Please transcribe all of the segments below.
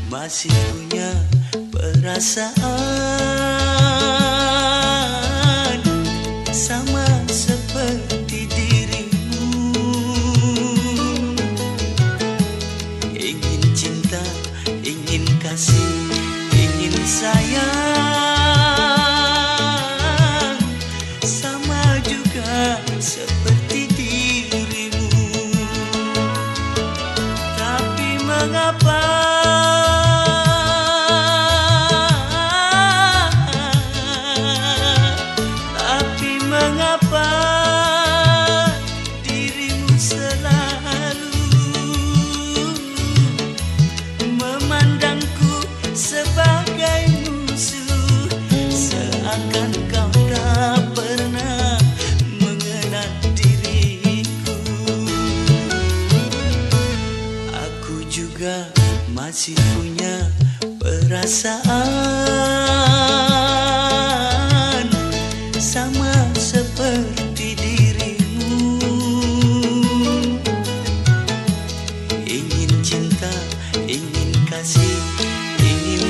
masih punya perasaan sama seperti dirimu. Ingin cinta, ingin kasih, ingin sayang, sama juga seperti dirimu. Tapi mengapa dirimu selalu memandangku sebagai musuh, seakan kau tak pernah mengenal diriku. Aku juga masih punya perasaan sama seperti dirimu. Ingin cinta, ingin kasih, ingin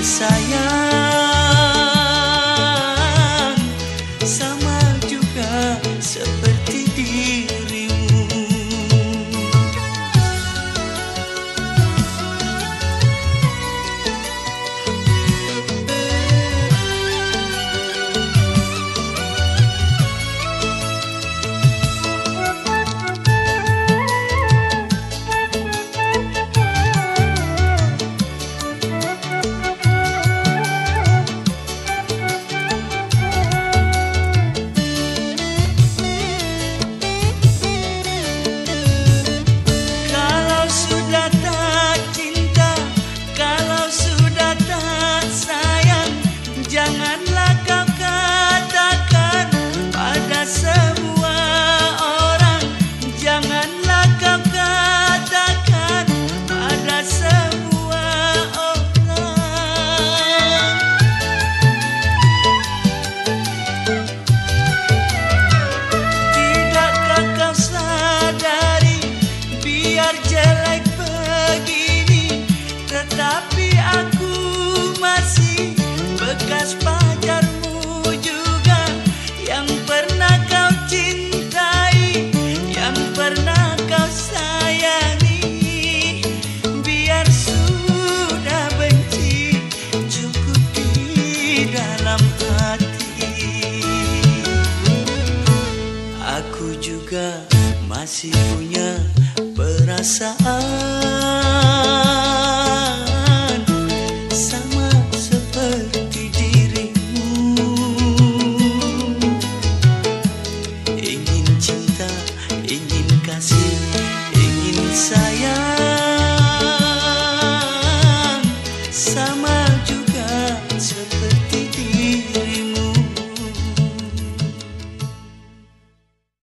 sayang, sama juga seperti dirimu. Janganlah kau katakan pada semua orang, janganlah kau katakan pada semua orang. Tidakkah kau sadari, biar jelek begini, tetapi aku masih bekas pacarmu juga, yang pernah kau cintai, yang pernah kau sayangi. Biar sudah benci, cukup di dalam hati. Aku juga masih punya perasaan sama seperti dirimu. Ingin cinta, ingin kasih, ingin sayang,